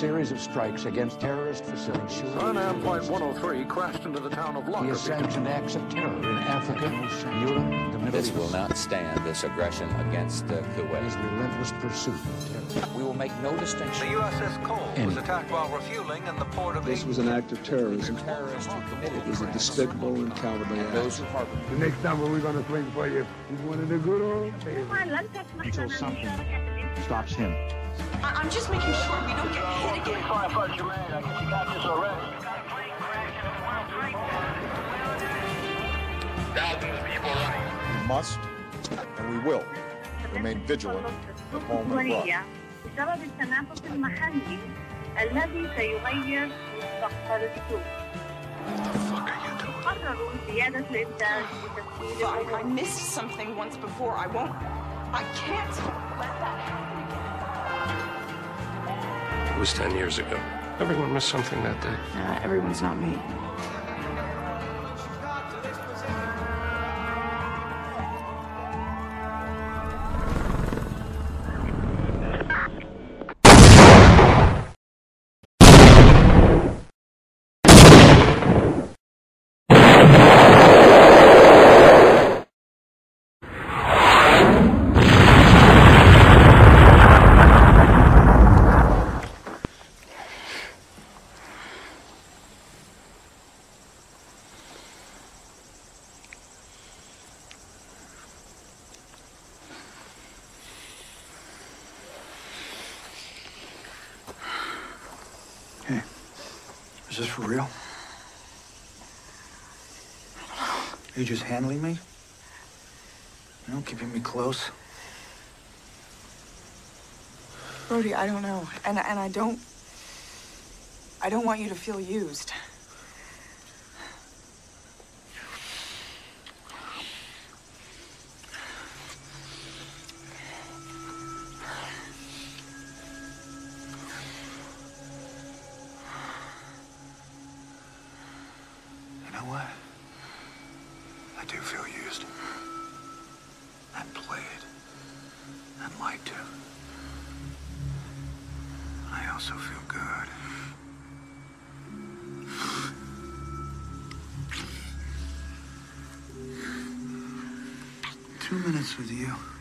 series of strikes against terrorist facilities. Suriname Flight 103 crashed into the town of Lockerbie. He has sanctioned acts of terror in Africa, Europe, the Middle East. This will not stand, this aggression against Kuwait. His relentless pursuit of terror. We will make no distinction. The USS Cole was attacked while refueling in the port of... This was an act of terrorism. Terrorists who committed It was a despicable and cowardly act. those who harbor. The next time we're going to swing for you is one of the good old days. Until something stops him. I'm just making sure we don't get hit again. Firefighter Jermaine, I guess you got this already. Thousands of people running. We must, and we will, remain vigilant at home and abroad. بسبب التنافس المحلي الذي سيغير مستقبل السوق. قرروا زيادة الإنتاج لتسهيل I missed something once before. I can't let that happen again. It was 10 years ago. Everyone missed something that day. Everyone's not me. Hey, is this for real? Are you just handling me? You know, keeping me close? Brody, I don't know. And I don't want you to feel used. You know what? I do feel used. And played. And lied to. I also feel good. 2 minutes with you.